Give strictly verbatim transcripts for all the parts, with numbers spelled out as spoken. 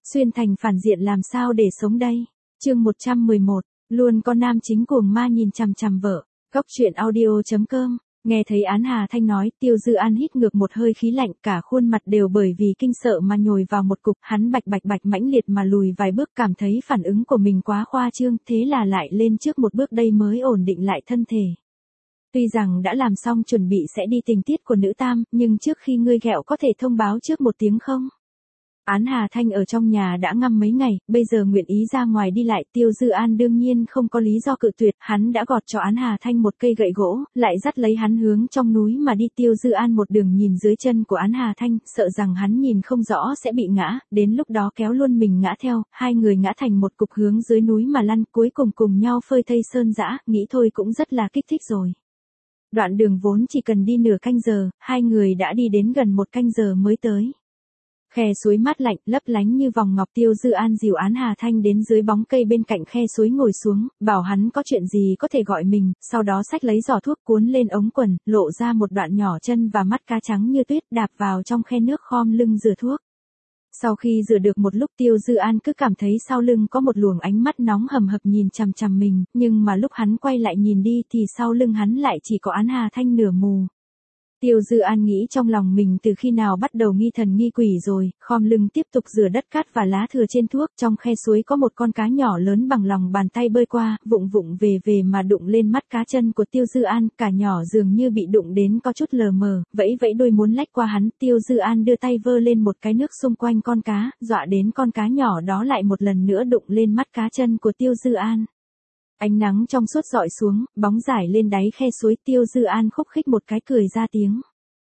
Xuyên thành phản diện làm sao để sống đây? Chương một trăm mười một, luôn có nam chính cuồng ma nhìn chằm chằm vợ. Góc truyện audio chấm com. Nghe thấy Án Hà Thanh nói, Tiêu Dư An hít ngược một hơi khí lạnh, cả khuôn mặt đều bởi vì kinh sợ mà nhồi vào một cục, hắn bạch bạch bạch mãnh liệt mà lùi vài bước, cảm thấy phản ứng của mình quá khoa trương, thế là lại lên trước một bước đây mới ổn định lại thân thể. Tuy rằng đã làm xong chuẩn bị sẽ đi tình tiết của nữ tam, nhưng trước khi ngươi ghẹo có thể thông báo trước một tiếng không? Án Hà Thanh ở trong nhà đã ngâm mấy ngày, bây giờ nguyện ý ra ngoài đi lại, Tiêu Dư An đương nhiên không có lý do cự tuyệt, hắn đã gọt cho Án Hà Thanh một cây gậy gỗ, lại dắt lấy hắn hướng trong núi mà đi. Tiêu Dư An một đường nhìn dưới chân của Án Hà Thanh, sợ rằng hắn nhìn không rõ sẽ bị ngã, đến lúc đó kéo luôn mình ngã theo, hai người ngã thành một cục hướng dưới núi mà lăn, cuối cùng cùng nhau phơi thây sơn dã, nghĩ thôi cũng rất là kích thích rồi. Đoạn đường vốn chỉ cần đi nửa canh giờ, hai người đã đi đến gần một canh giờ mới tới. Khe suối mát lạnh, lấp lánh như vòng ngọc. Tiêu Dư An dìu Án Hà Thanh đến dưới bóng cây bên cạnh khe suối ngồi xuống, bảo hắn có chuyện gì có thể gọi mình, sau đó xách lấy giỏ thuốc cuốn lên ống quần, lộ ra một đoạn nhỏ chân và mắt cá trắng như tuyết, đạp vào trong khe nước khom lưng rửa thuốc. Sau khi rửa được một lúc, Tiêu Dư An cứ cảm thấy sau lưng có một luồng ánh mắt nóng hầm hập nhìn chằm chằm mình, nhưng mà lúc hắn quay lại nhìn đi thì sau lưng hắn lại chỉ có Án Hà Thanh nửa mù. Tiêu Dư An nghĩ trong lòng mình từ khi nào bắt đầu nghi thần nghi quỷ rồi, khom lưng tiếp tục rửa đất cát và lá thừa trên thuốc. Trong khe suối có một con cá nhỏ lớn bằng lòng bàn tay bơi qua, vụng vụng về về mà đụng lên mắt cá chân của Tiêu Dư An, cả nhỏ dường như bị đụng đến có chút lờ mờ, vẫy vẫy đuôi muốn lách qua hắn. Tiêu Dư An đưa tay vơ lên một cái nước xung quanh con cá, dọa đến con cá nhỏ đó lại một lần nữa đụng lên mắt cá chân của Tiêu Dư An. Ánh nắng trong suốt rọi xuống, bóng rải lên đáy khe suối. Tiêu Dư An khúc khích một cái cười ra tiếng.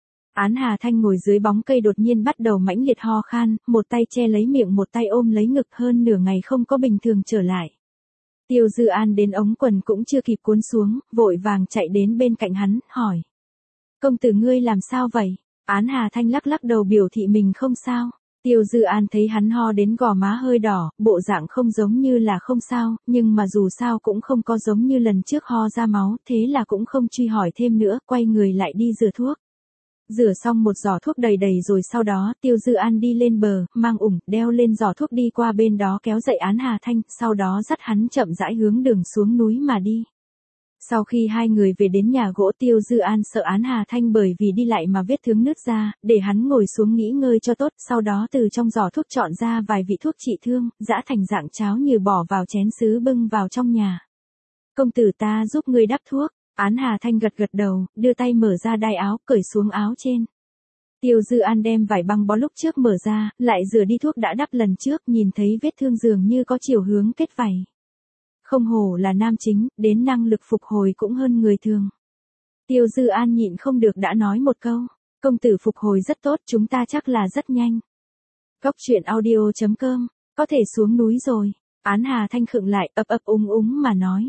Án Hà Thanh ngồi dưới bóng cây đột nhiên bắt đầu mãnh liệt ho khan, một tay che lấy miệng một tay ôm lấy ngực, hơn nửa ngày không có bình thường trở lại. Tiêu Dư An đến ống quần cũng chưa kịp cuốn xuống, vội vàng chạy đến bên cạnh hắn, hỏi. Công tử ngươi làm sao vậy? Án Hà Thanh lắc lắc đầu biểu thị mình không sao. Tiêu Dư An thấy hắn ho đến gò má hơi đỏ, bộ dạng không giống như là không sao, nhưng mà dù sao cũng không có giống như lần trước ho ra máu, thế là cũng không truy hỏi thêm nữa, quay người lại đi rửa thuốc. Rửa xong một giỏ thuốc đầy đầy rồi sau đó, Tiêu Dư An đi lên bờ, mang ủng, đeo lên giỏ thuốc đi qua bên đó kéo dậy Án Hà Thanh, sau đó dắt hắn chậm rãi hướng đường xuống núi mà đi. Sau khi hai người về đến nhà gỗ, Tiêu Dư An sợ Án Hà Thanh bởi vì đi lại mà vết thương nứt ra, để hắn ngồi xuống nghỉ ngơi cho tốt, sau đó từ trong giỏ thuốc chọn ra vài vị thuốc trị thương, giã thành dạng cháo như bỏ vào chén sứ bưng vào trong nhà. Công tử ta giúp ngươi đắp thuốc. Án Hà Thanh gật gật đầu, đưa tay mở ra đai áo, cởi xuống áo trên. Tiêu Dư An đem vải băng bó lúc trước mở ra, lại rửa đi thuốc đã đắp lần trước, nhìn thấy vết thương dường như có chiều hướng kết vảy. Không hổ là nam chính, đến năng lực phục hồi cũng hơn người thường. Tiêu Dư An nhịn không được đã nói một câu, công tử phục hồi rất tốt, chúng ta chắc là rất nhanh. Góc truyện audio chấm com, có thể xuống núi rồi. Án Hà Thanh khựng lại, ấp ấp úng úng mà nói.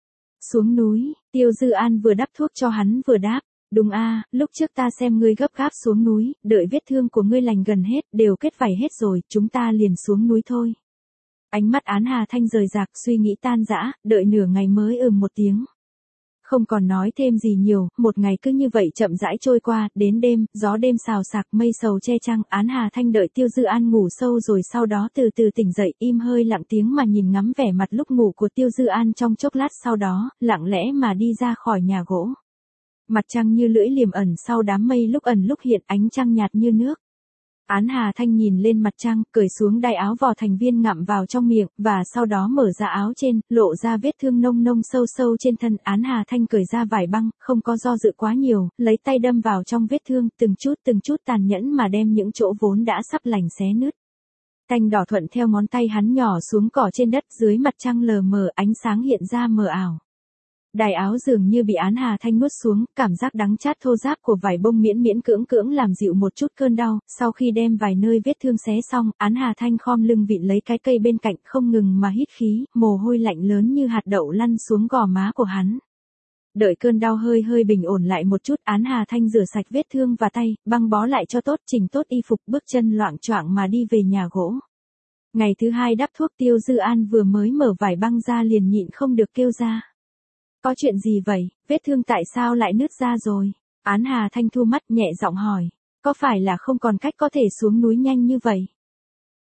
Xuống núi, Tiêu Dư An vừa đắp thuốc cho hắn vừa đáp, đúng a, lúc trước ta xem ngươi gấp gáp xuống núi, đợi vết thương của ngươi lành gần hết, đều kết vảy hết rồi, chúng ta liền xuống núi thôi. Ánh mắt Án Hà Thanh rời rạc, suy nghĩ tan rã, đợi nửa ngày mới ừm một tiếng. Không còn nói thêm gì nhiều, một ngày cứ như vậy chậm rãi trôi qua, đến đêm, gió đêm xào xạc, mây sầu che trăng, Án Hà Thanh đợi Tiêu Dư An ngủ sâu rồi sau đó từ từ tỉnh dậy, im hơi lặng tiếng mà nhìn ngắm vẻ mặt lúc ngủ của Tiêu Dư An trong chốc lát, sau đó, lặng lẽ mà đi ra khỏi nhà gỗ. Mặt trăng như lưỡi liềm ẩn sau đám mây, lúc ẩn lúc hiện, ánh trăng nhạt như nước. Án Hà Thanh nhìn lên mặt trăng, cởi xuống đai áo vò thành viên ngậm vào trong miệng, và sau đó mở ra áo trên, lộ ra vết thương nông nông sâu sâu trên thân. Án Hà Thanh cởi ra vải băng, không có do dự quá nhiều, lấy tay đâm vào trong vết thương, từng chút từng chút tàn nhẫn mà đem những chỗ vốn đã sắp lành xé nứt. Tanh đỏ thuận theo ngón tay hắn nhỏ xuống cỏ trên đất, dưới mặt trăng lờ mờ, ánh sáng hiện ra mờ ảo. Đai áo dường như bị Án Hà Thanh nuốt xuống, cảm giác đắng chát thô ráp của vải bông miễn miễn cưỡng cưỡng làm dịu một chút cơn đau. Sau khi đem vài nơi vết thương xé xong, Án Hà Thanh khom lưng vịn lấy cái cây bên cạnh, không ngừng mà hít khí, mồ hôi lạnh lớn như hạt đậu lăn xuống gò má của hắn. Đợi cơn đau hơi hơi bình ổn lại một chút, Án Hà Thanh rửa sạch vết thương và tay, băng bó lại cho tốt, chỉnh tốt y phục, bước chân loạng choạng mà đi về nhà gỗ. Ngày thứ hai đắp thuốc, Tiêu Dư An vừa mới mở vải băng ra liền nhịn không được kêu ra. Có chuyện gì vậy, vết thương tại sao lại nứt ra rồi? Án Hà Thanh thu mắt nhẹ giọng hỏi, có phải là không còn cách có thể xuống núi nhanh như vậy?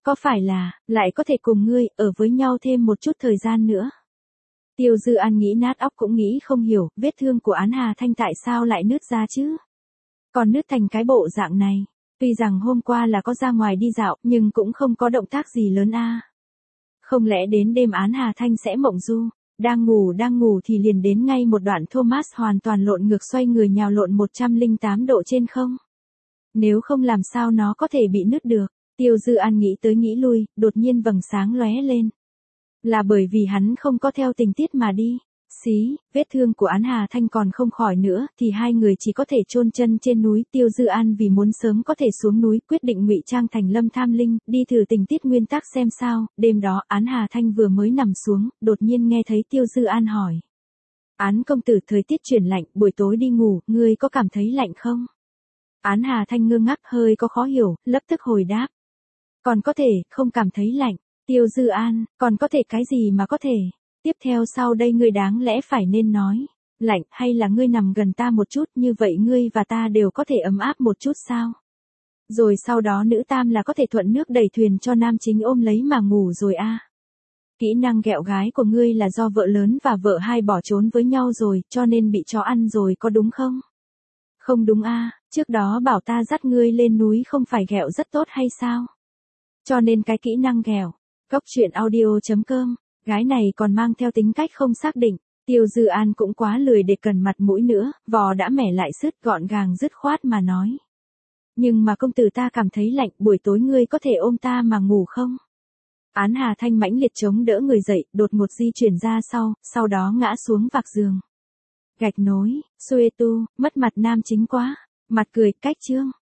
Có phải là, lại có thể cùng ngươi, ở với nhau thêm một chút thời gian nữa. Tiêu Dư An nghĩ nát óc cũng nghĩ không hiểu, vết thương của Án Hà Thanh tại sao lại nứt ra chứ? Còn nứt thành cái bộ dạng này. Tuy rằng hôm qua là có ra ngoài đi dạo, nhưng cũng không có động tác gì lớn a. Không lẽ đến đêm Án Hà Thanh sẽ mộng du, đang ngủ đang ngủ thì liền đến ngay một đoạn Thomas hoàn toàn lộn ngược xoay người nhào lộn một trăm lẻ tám độ trên không? Nếu không làm sao nó có thể bị nứt được? Tiêu Dư An nghĩ tới nghĩ lui, đột nhiên vầng sáng lóe lên. Là bởi vì hắn không có theo tình tiết mà đi. Xí, vết thương của Án Hà Thanh còn không khỏi nữa, thì hai người chỉ có thể chôn chân trên núi. Tiêu Dư An vì muốn sớm có thể xuống núi, quyết định ngụy trang thành Lâm Tham Linh, đi thử tình tiết nguyên tắc xem sao. Đêm đó, Án Hà Thanh vừa mới nằm xuống, đột nhiên nghe thấy Tiêu Dư An hỏi. Án công tử, thời tiết chuyển lạnh, buổi tối đi ngủ, ngươi có cảm thấy lạnh không? Án Hà Thanh ngơ ngác hơi có khó hiểu, lập tức hồi đáp. Còn có thể, không cảm thấy lạnh. Tiêu Dư An, còn có thể cái gì mà có thể? Tiếp theo sau đây ngươi đáng lẽ phải nên nói. Lạnh, hay là ngươi nằm gần ta một chút, như vậy ngươi và ta đều có thể ấm áp một chút sao? Rồi sau đó nữ tam là có thể thuận nước đẩy thuyền cho nam chính ôm lấy mà ngủ rồi a. À. Kỹ năng ghẹo gái của ngươi là do vợ lớn và vợ hai bỏ trốn với nhau rồi, cho nên bị chó ăn rồi có đúng không? Không đúng a, à, trước đó bảo ta dắt ngươi lên núi không phải ghẹo rất tốt hay sao? Cho nên cái kỹ năng ghẹo. Góc truyện audio chấm com, gái này còn mang theo tính cách không xác định. Tiêu Dư An cũng quá lười để cần mặt mũi nữa, vò đã mẻ lại sứt gọn gàng dứt khoát mà nói. Nhưng mà công tử, ta cảm thấy lạnh, buổi tối ngươi có thể ôm ta mà ngủ không? Án Hà Thanh mãnh liệt chống đỡ người dậy, đột ngột di chuyển ra sau, sau đó ngã xuống vạc giường. Gạch nối, xuê tu, mất mặt nam chính quá, mặt cười, cách chương.